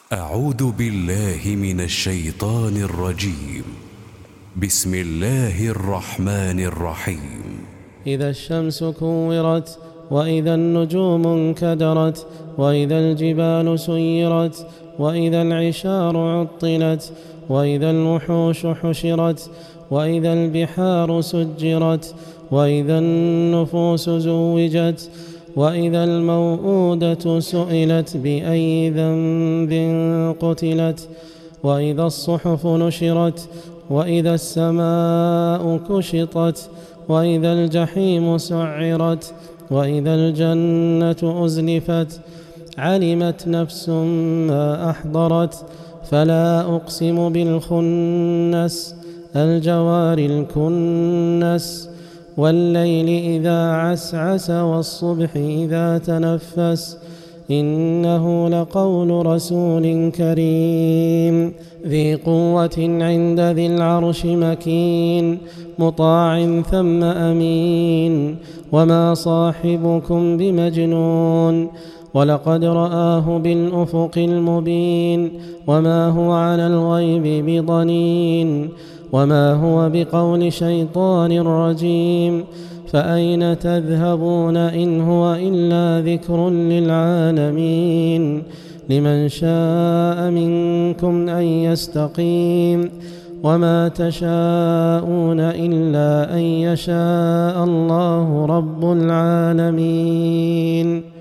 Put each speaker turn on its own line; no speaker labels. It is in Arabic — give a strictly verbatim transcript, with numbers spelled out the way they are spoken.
أعوذ بالله من الشيطان الرجيم. بسم الله الرحمن الرحيم.
إذا الشمس كورت، وإذا النجوم انكدرت، وإذا الجبال سيرت، وإذا العشار عطلت، وإذا الوحوش حشرت، وإذا البحار سجرت، وإذا النفوس زوجت، وإذا الموءودة سئلت بأي ذنب قتلت، وإذا الصحف نشرت، وإذا السماء كشطت، وإذا الجحيم سعرت، وإذا الجنة أزلفت. علمت نفس ما أحضرت. فلا أقسم بالخنس، الجوار الكنس، والليل إذا عسعس، والصبح إذا تنفس. إنه لقول رسول كريم ذي قوة عند ذي العرش مكين، مطاع ثم أمين. وما صاحبكم بمجنون، ولقد رآه بالأفق المبين. وما هو على الغيب بضنين، وما هو بقول شيطان رجيم. فأين تذهبون إن هو إلا ذكر للعالمين. لمن شاء منكم أن يستقيم. وما تشاءون إلا أن يشاء الله رب العالمين.